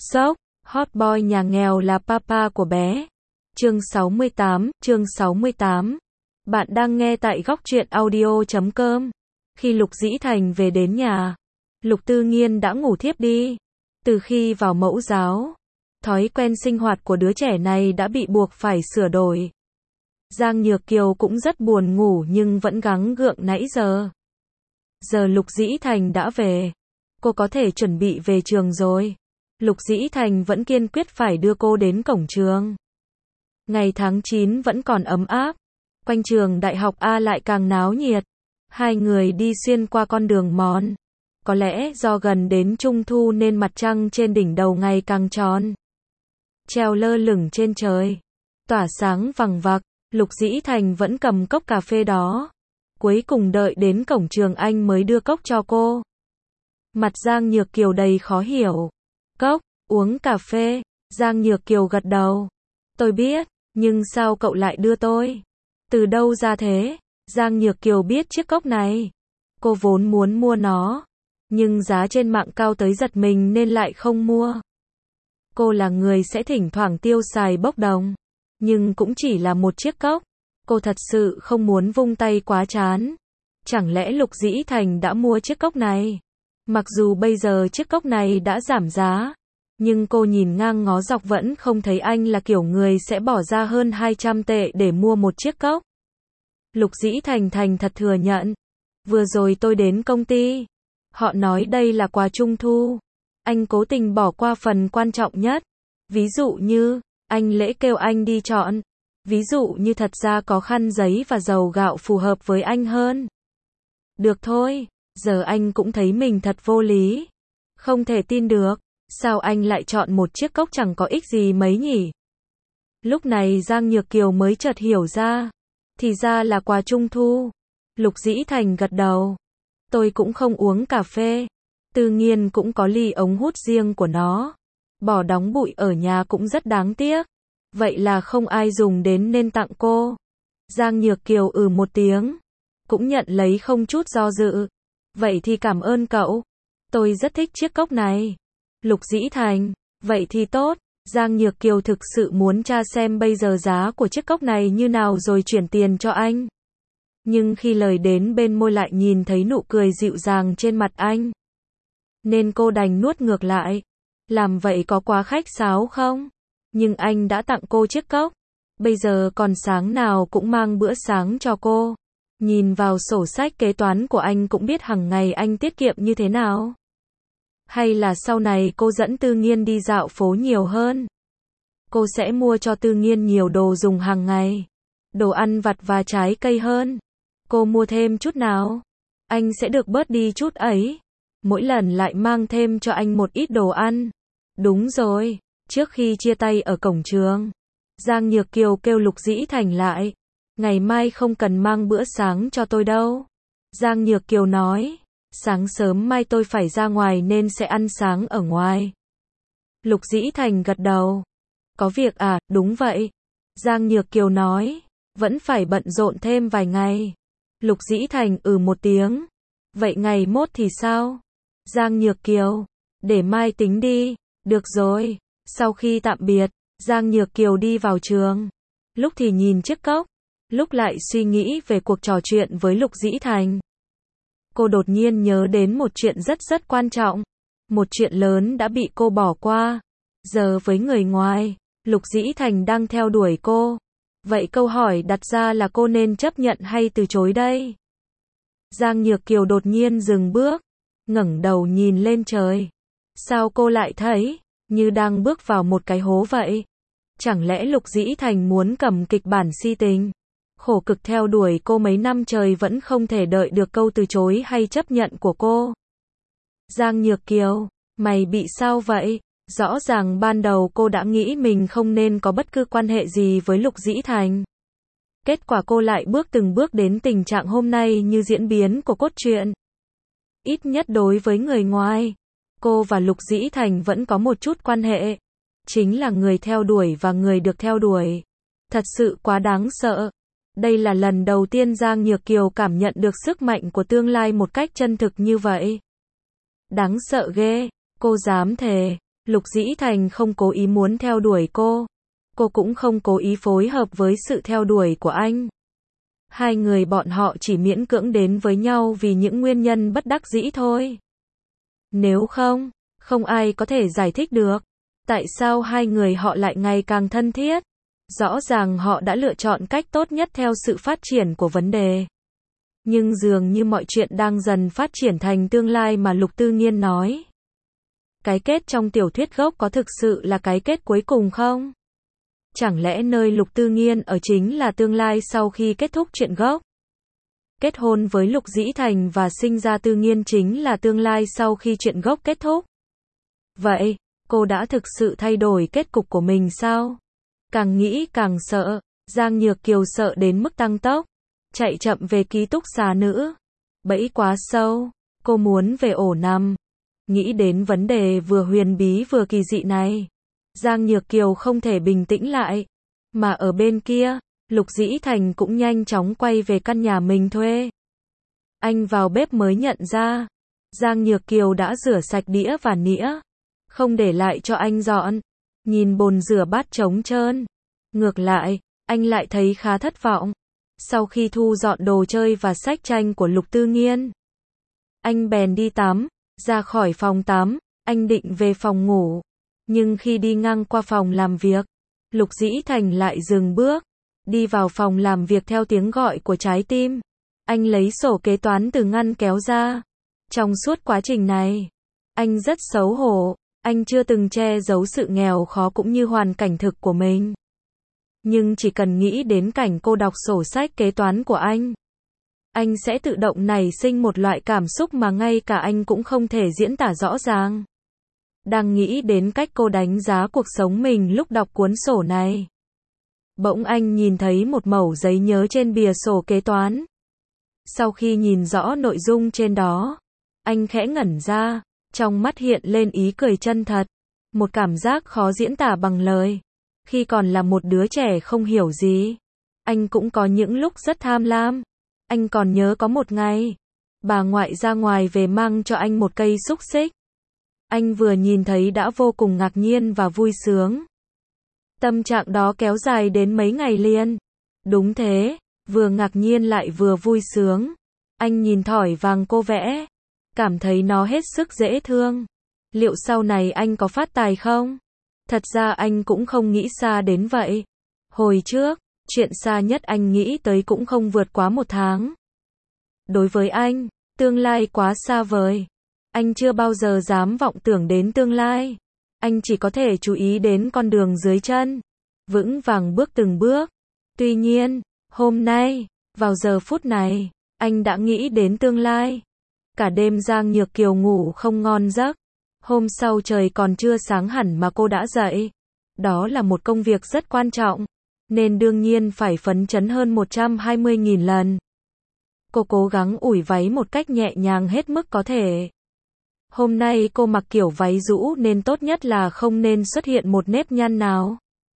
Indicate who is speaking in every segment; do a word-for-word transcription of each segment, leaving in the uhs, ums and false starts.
Speaker 1: Sốc, hot boy nhà nghèo là papa của bé. Chương sáu mươi tám, chương sáu mươi tám. Bạn đang nghe tại góc truyện audio chấm com. Khi Lục Dĩ Thành về đến nhà, Lục Tư Nghiên đã ngủ thiếp đi. Từ khi vào mẫu giáo, thói quen sinh hoạt của đứa trẻ này đã bị buộc phải sửa đổi. Giang Nhược Kiều cũng rất buồn ngủ nhưng vẫn gắng gượng nãy giờ. Giờ Lục Dĩ Thành đã về, cô có thể chuẩn bị về trường rồi. Lục Dĩ Thành vẫn kiên quyết phải đưa cô đến cổng trường. Ngày tháng chín vẫn còn ấm áp, quanh trường đại học A lại càng náo nhiệt. Hai người đi xuyên qua con đường mòn. Có lẽ do gần đến Trung Thu nên mặt trăng trên đỉnh đầu ngày càng tròn, treo lơ lửng trên trời, tỏa sáng vằng vặc. Lục Dĩ Thành vẫn cầm cốc cà phê đó. Cuối cùng đợi đến cổng trường anh mới đưa cốc cho cô. Mặt Giang Nhược Kiều đầy khó hiểu. Cốc, uống cà phê. Giang Nhược Kiều gật đầu. Tôi biết, nhưng sao cậu lại đưa tôi? Từ đâu ra thế? Giang Nhược Kiều biết chiếc cốc này. Cô vốn muốn mua nó, nhưng giá trên mạng cao tới giật mình nên lại không mua. Cô là người sẽ thỉnh thoảng tiêu xài bốc đồng, nhưng cũng chỉ là một chiếc cốc. Cô thật sự không muốn vung tay quá chán. Chẳng lẽ Lục Dĩ Thành đã mua chiếc cốc này? Mặc dù bây giờ chiếc cốc này đã giảm giá, nhưng cô nhìn ngang ngó dọc vẫn không thấy anh là kiểu người sẽ bỏ ra hơn hai trăm tệ để mua một chiếc cốc. Lục Dĩ Thành thành thật thừa nhận. Vừa rồi tôi đến công ty, họ nói đây là quà trung thu. Anh cố tình bỏ qua phần quan trọng nhất. Ví dụ như, anh Lễ kêu anh đi chọn. Ví dụ như thật ra có khăn giấy và dầu gạo phù hợp với anh hơn. Được thôi, giờ anh cũng thấy mình thật vô lý. Không thể tin được, sao anh lại chọn một chiếc cốc chẳng có ích gì mấy nhỉ? Lúc này Giang Nhược Kiều mới chợt hiểu ra. Thì ra là quà trung thu. Lục Dĩ Thành gật đầu. Tôi cũng không uống cà phê. Tư Nghiên cũng có ly ống hút riêng của nó. Bỏ đóng bụi ở nhà cũng rất đáng tiếc. Vậy là không ai dùng đến nên tặng cô. Giang Nhược Kiều ừ một tiếng, cũng nhận lấy không chút do dự. Vậy thì cảm ơn cậu. Tôi rất thích chiếc cốc này. Lục Dĩ Thành, vậy thì tốt. Giang Nhược Kiều thực sự muốn tra xem bây giờ giá của chiếc cốc này như nào rồi chuyển tiền cho anh. Nhưng khi lời đến bên môi lại nhìn thấy nụ cười dịu dàng trên mặt anh, nên cô đành nuốt ngược lại. Làm vậy có quá khách sáo không? Nhưng anh đã tặng cô chiếc cốc. Bây giờ còn sáng nào cũng mang bữa sáng cho cô. Nhìn vào sổ sách kế toán của anh cũng biết hàng ngày anh tiết kiệm như thế nào. Hay là sau này cô dẫn Tư Nghiên đi dạo phố nhiều hơn. Cô sẽ mua cho Tư Nghiên nhiều đồ dùng hàng ngày. Đồ ăn vặt và trái cây hơn. Cô mua thêm chút nào, anh sẽ được bớt đi chút ấy. Mỗi lần lại mang thêm cho anh một ít đồ ăn. Đúng rồi. Trước khi chia tay ở cổng trường, Giang Nhược Kiều kêu Lục Dĩ Thành lại. Ngày mai không cần mang bữa sáng cho tôi đâu. Giang Nhược Kiều nói. Sáng sớm mai tôi phải ra ngoài nên sẽ ăn sáng ở ngoài. Lục Dĩ Thành gật đầu. Có việc à, đúng vậy. Giang Nhược Kiều nói. Vẫn phải bận rộn thêm vài ngày. Lục Dĩ Thành ừ một tiếng. Vậy ngày mốt thì sao? Giang Nhược Kiều. Để mai tính đi. Được rồi. Sau khi tạm biệt, Giang Nhược Kiều đi vào trường. Lúc thì nhìn chiếc cốc, lúc lại suy nghĩ về cuộc trò chuyện với Lục Dĩ Thành. Cô đột nhiên nhớ đến một chuyện rất rất quan trọng. Một chuyện lớn đã bị cô bỏ qua. Giờ với người ngoài, Lục Dĩ Thành đang theo đuổi cô. Vậy câu hỏi đặt ra là cô nên chấp nhận hay từ chối đây? Giang Nhược Kiều đột nhiên dừng bước, ngẩng đầu nhìn lên trời. Sao cô lại thấy như đang bước vào một cái hố vậy? Chẳng lẽ Lục Dĩ Thành muốn cầm kịch bản si tình, khổ cực theo đuổi cô mấy năm trời vẫn không thể đợi được câu từ chối hay chấp nhận của cô? Giang Nhược Kiều, mày bị sao vậy? Rõ ràng ban đầu cô đã nghĩ mình không nên có bất cứ quan hệ gì với Lục Dĩ Thành. Kết quả cô lại bước từng bước đến tình trạng hôm nay như diễn biến của cốt truyện. Ít nhất đối với người ngoài, cô và Lục Dĩ Thành vẫn có một chút quan hệ. Chính là người theo đuổi và người được theo đuổi. Thật sự quá đáng sợ. Đây là lần đầu tiên Giang Nhược Kiều cảm nhận được sức mạnh của tương lai một cách chân thực như vậy. Đáng sợ ghê. Cô dám thề, Lục Dĩ Thành không cố ý muốn theo đuổi cô. Cô cũng không cố ý phối hợp với sự theo đuổi của anh. Hai người bọn họ chỉ miễn cưỡng đến với nhau vì những nguyên nhân bất đắc dĩ thôi. Nếu không, không ai có thể giải thích được. Tại sao hai người họ lại ngày càng thân thiết? Rõ ràng họ đã lựa chọn cách tốt nhất theo sự phát triển của vấn đề. Nhưng dường như mọi chuyện đang dần phát triển thành tương lai mà Lục Tư Nghiên nói. Cái kết trong tiểu thuyết gốc có thực sự là cái kết cuối cùng không? Chẳng lẽ nơi Lục Tư Nghiên ở chính là tương lai sau khi kết thúc chuyện gốc? Kết hôn với Lục Dĩ Thành và sinh ra Tư Nghiên chính là tương lai sau khi chuyện gốc kết thúc? Vậy, cô đã thực sự thay đổi kết cục của mình sao? Càng nghĩ càng sợ, Giang Nhược Kiều sợ đến mức tăng tốc, chạy chậm về ký túc xá nữ. Bẫy quá sâu, cô muốn về ổ nằm. Nghĩ đến vấn đề vừa huyền bí vừa kỳ dị này, Giang Nhược Kiều không thể bình tĩnh lại. Mà ở bên kia, Lục Dĩ Thành cũng nhanh chóng quay về căn nhà mình thuê. Anh vào bếp mới nhận ra, Giang Nhược Kiều đã rửa sạch đĩa và nĩa, không để lại cho anh dọn. Nhìn bồn rửa bát trống trơn. Ngược lại, anh lại thấy khá thất vọng. Sau khi thu dọn đồ chơi và sách tranh của Lục Tư Nghiên, anh bèn đi tắm. Ra khỏi phòng tắm, anh định về phòng ngủ. Nhưng khi đi ngang qua phòng làm việc, Lục Dĩ Thành lại dừng bước. Đi vào phòng làm việc theo tiếng gọi của trái tim. Anh lấy sổ kế toán từ ngăn kéo ra. Trong suốt quá trình này, anh rất xấu hổ. Anh chưa từng che giấu sự nghèo khó cũng như hoàn cảnh thực của mình. Nhưng chỉ cần nghĩ đến cảnh cô đọc sổ sách kế toán của anh, anh sẽ tự động nảy sinh một loại cảm xúc mà ngay cả anh cũng không thể diễn tả rõ ràng. Đang nghĩ đến cách cô đánh giá cuộc sống mình lúc đọc cuốn sổ này, bỗng anh nhìn thấy một mẩu giấy nhớ trên bìa sổ kế toán. Sau khi nhìn rõ nội dung trên đó, anh khẽ ngẩn ra, trong mắt hiện lên ý cười chân thật, một cảm giác khó diễn tả bằng lời. Khi còn là một đứa trẻ không hiểu gì, anh cũng có những lúc rất tham lam. Anh còn nhớ có một ngày, bà ngoại ra ngoài về mang cho anh một cây xúc xích. Anh vừa nhìn thấy đã vô cùng ngạc nhiên và vui sướng. Tâm trạng đó kéo dài đến mấy ngày liền. Đúng thế, vừa ngạc nhiên lại vừa vui sướng. Anh nhìn thỏi vàng cô vẽ, cảm thấy nó hết sức dễ thương. Liệu sau này anh có phát tài không? Thật ra anh cũng không nghĩ xa đến vậy. Hồi trước, chuyện xa nhất anh nghĩ tới cũng không vượt quá một tháng. Đối với anh, tương lai quá xa vời. Anh chưa bao giờ dám vọng tưởng đến tương lai. Anh chỉ có thể chú ý đến con đường dưới chân, vững vàng bước từng bước. Tuy nhiên, hôm nay, vào giờ phút này, anh đã nghĩ đến tương lai. Cả đêm Giang Nhược Kiều ngủ không ngon giấc. Hôm sau trời còn chưa sáng hẳn mà cô đã dậy. Đó là một công việc rất quan trọng, nên đương nhiên phải phấn chấn hơn một trăm hai mươi nghìn lần. Cô cố gắng ủi váy một cách nhẹ nhàng hết mức có thể. Hôm nay cô mặc kiểu váy rũ nên tốt nhất là không nên xuất hiện một nếp nhăn nào.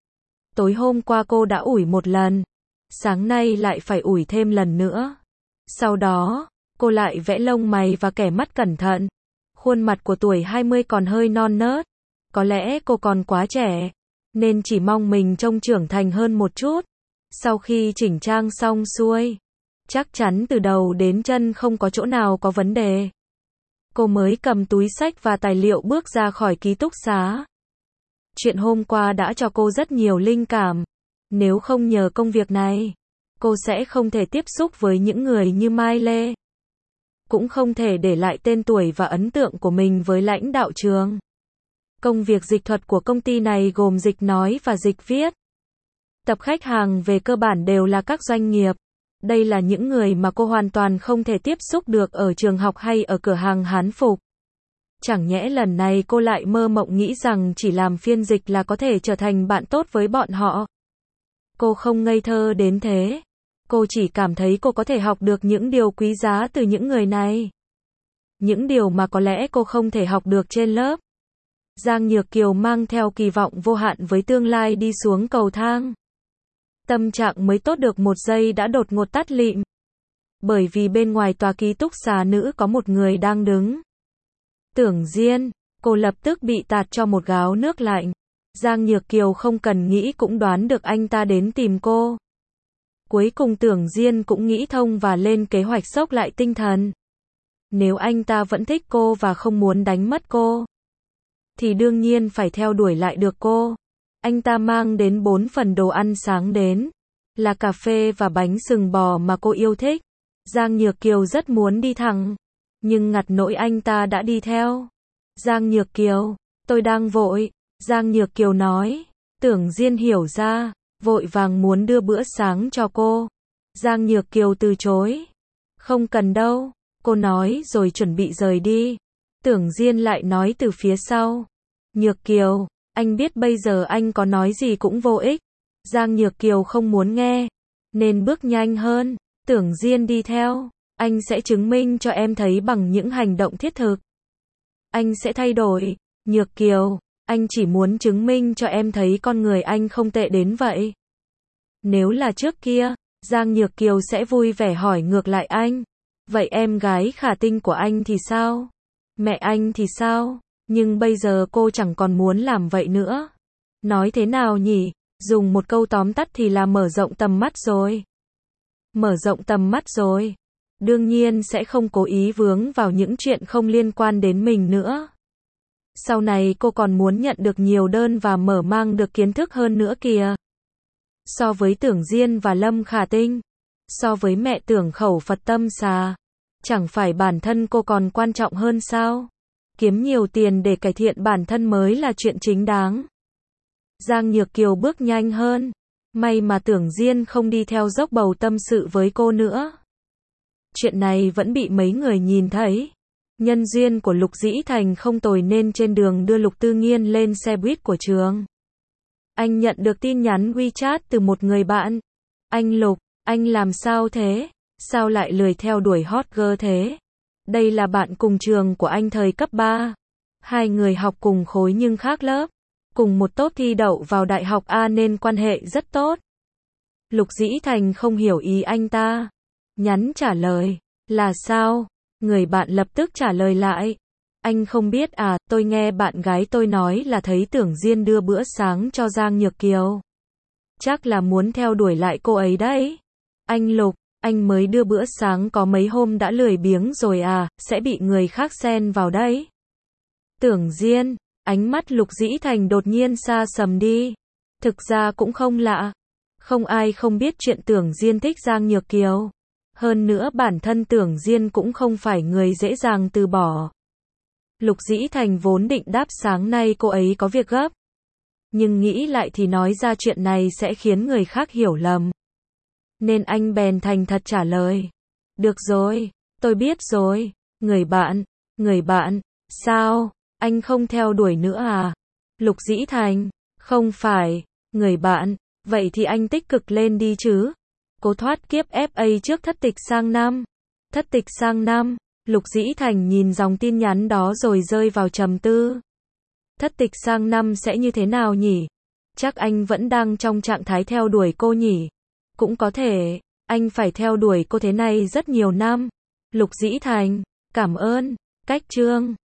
Speaker 1: Tối hôm qua cô đã ủi một lần, sáng nay lại phải ủi thêm lần nữa. Sau đó, cô lại vẽ lông mày và kẻ mắt cẩn thận. Khuôn mặt của tuổi hai mươi còn hơi non nớt. Có lẽ cô còn quá trẻ, nên chỉ mong mình trông trưởng thành hơn một chút. Sau khi chỉnh trang xong xuôi, chắc chắn từ đầu đến chân không có chỗ nào có vấn đề, cô mới cầm túi xách và tài liệu bước ra khỏi ký túc xá. Chuyện hôm qua đã cho cô rất nhiều linh cảm. Nếu không nhờ công việc này, cô sẽ không thể tiếp xúc với những người như Mai Lê. Cũng không thể để lại tên tuổi và ấn tượng của mình với lãnh đạo trường. Công việc dịch thuật của công ty này gồm dịch nói và dịch viết. Tập khách hàng về cơ bản đều là các doanh nghiệp. Đây là những người mà cô hoàn toàn không thể tiếp xúc được ở trường học hay ở cửa hàng Hán phục. Chẳng nhẽ lần này cô lại mơ mộng nghĩ rằng chỉ làm phiên dịch là có thể trở thành bạn tốt với bọn họ. Cô không ngây thơ đến thế. Cô chỉ cảm thấy cô có thể học được những điều quý giá từ những người này. Những điều mà có lẽ cô không thể học được trên lớp. Giang Nhược Kiều mang theo kỳ vọng vô hạn với tương lai đi xuống cầu thang. Tâm trạng mới tốt được một giây đã đột ngột tắt lịm. Bởi vì bên ngoài tòa ký túc xá nữ có một người đang đứng. Tưởng Diên, Cô lập tức bị tạt cho một gáo nước lạnh. Giang Nhược Kiều không cần nghĩ cũng đoán được anh ta đến tìm cô. Cuối cùng Tưởng Diên cũng nghĩ thông và lên kế hoạch xốc lại tinh thần. Nếu anh ta vẫn thích cô và không muốn đánh mất cô, thì đương nhiên phải theo đuổi lại được cô. Anh ta mang đến bốn phần đồ ăn sáng đến, là cà phê và bánh sừng bò mà cô yêu thích. Giang Nhược Kiều rất muốn đi thẳng, nhưng ngặt nỗi anh ta đã đi theo. Giang Nhược Kiều, tôi đang vội. Giang Nhược Kiều nói. Tưởng Diên hiểu ra, vội vàng muốn đưa bữa sáng cho cô. Giang Nhược Kiều từ chối. Không cần đâu, cô nói rồi chuẩn bị rời đi. Tưởng Diên lại nói từ phía sau. Nhược Kiều, anh biết bây giờ anh có nói gì cũng vô ích. Giang Nhược Kiều không muốn nghe, nên bước nhanh hơn. Tưởng Diên đi theo. Anh sẽ chứng minh cho em thấy bằng những hành động thiết thực. Anh sẽ thay đổi. Nhược Kiều, anh chỉ muốn chứng minh cho em thấy con người anh không tệ đến vậy. Nếu là trước kia, Giang Nhược Kiều sẽ vui vẻ hỏi ngược lại anh. Vậy em gái khả tinh của anh thì sao? Mẹ anh thì sao? Nhưng bây giờ cô chẳng còn muốn làm vậy nữa. Nói thế nào nhỉ? Dùng một câu tóm tắt thì là mở rộng tầm mắt rồi. Mở rộng tầm mắt rồi. Đương nhiên sẽ không cố ý vướng vào những chuyện không liên quan đến mình nữa. Sau này cô còn muốn nhận được nhiều đơn và mở mang được kiến thức hơn nữa kìa. So với Tưởng Diên và Lâm Khả Tinh, so với mẹ Tưởng Khẩu Phật Tâm Xà, chẳng phải bản thân cô còn quan trọng hơn sao? Kiếm nhiều tiền để cải thiện bản thân mới là chuyện chính đáng. Giang Nhược Kiều bước nhanh hơn. May mà Tưởng Diên không đi theo dốc bầu tâm sự với cô nữa. Chuyện này vẫn bị mấy người nhìn thấy. Nhân duyên của Lục Dĩ Thành không tồi nên trên đường đưa Lục Tư Nghiên lên xe buýt của trường. Anh nhận được tin nhắn WeChat từ một người bạn. Anh Lục, anh làm sao thế? Sao lại lười theo đuổi hot girl thế? Đây là bạn cùng trường của anh thời cấp ba. Hai người học cùng khối nhưng khác lớp. Cùng một top thi đậu vào đại học A nên quan hệ rất tốt. Lục Dĩ Thành không hiểu ý anh ta. Nhắn trả lời. Là sao? Người bạn lập tức trả lời lại. Anh không biết à, tôi nghe bạn gái tôi nói là thấy Tưởng Diên đưa bữa sáng cho Giang Nhược Kiều. Chắc là muốn theo đuổi lại cô ấy đấy. Anh Lục, anh mới đưa bữa sáng có mấy hôm đã lười biếng rồi à, sẽ bị người khác xen vào đấy. Tưởng Diên, ánh mắt Lục Dĩ Thành đột nhiên xa sầm đi. Thực ra cũng không lạ. Không ai không biết chuyện Tưởng Diên thích Giang Nhược Kiều. Hơn nữa bản thân Tưởng Diên cũng không phải người dễ dàng từ bỏ. Lục Dĩ Thành vốn định đáp sáng nay cô ấy có việc gấp. Nhưng nghĩ lại thì nói ra chuyện này sẽ khiến người khác hiểu lầm. Nên anh bèn thành thật trả lời. Được rồi, tôi biết rồi. Người bạn, người bạn, sao? Anh không theo đuổi nữa à? Lục Dĩ Thành, không phải, người bạn, vậy thì anh tích cực lên đi chứ. Cố thoát kiếp ép a trước thất tịch sang năm. Thất tịch sang năm, Lục Dĩ Thành nhìn dòng tin nhắn đó rồi rơi vào trầm tư. Thất tịch sang năm sẽ như thế nào nhỉ? Chắc anh vẫn đang trong trạng thái theo đuổi cô nhỉ? Cũng có thể, anh phải theo đuổi cô thế này rất nhiều năm. Lục Dĩ Thành, cảm ơn. Cách chương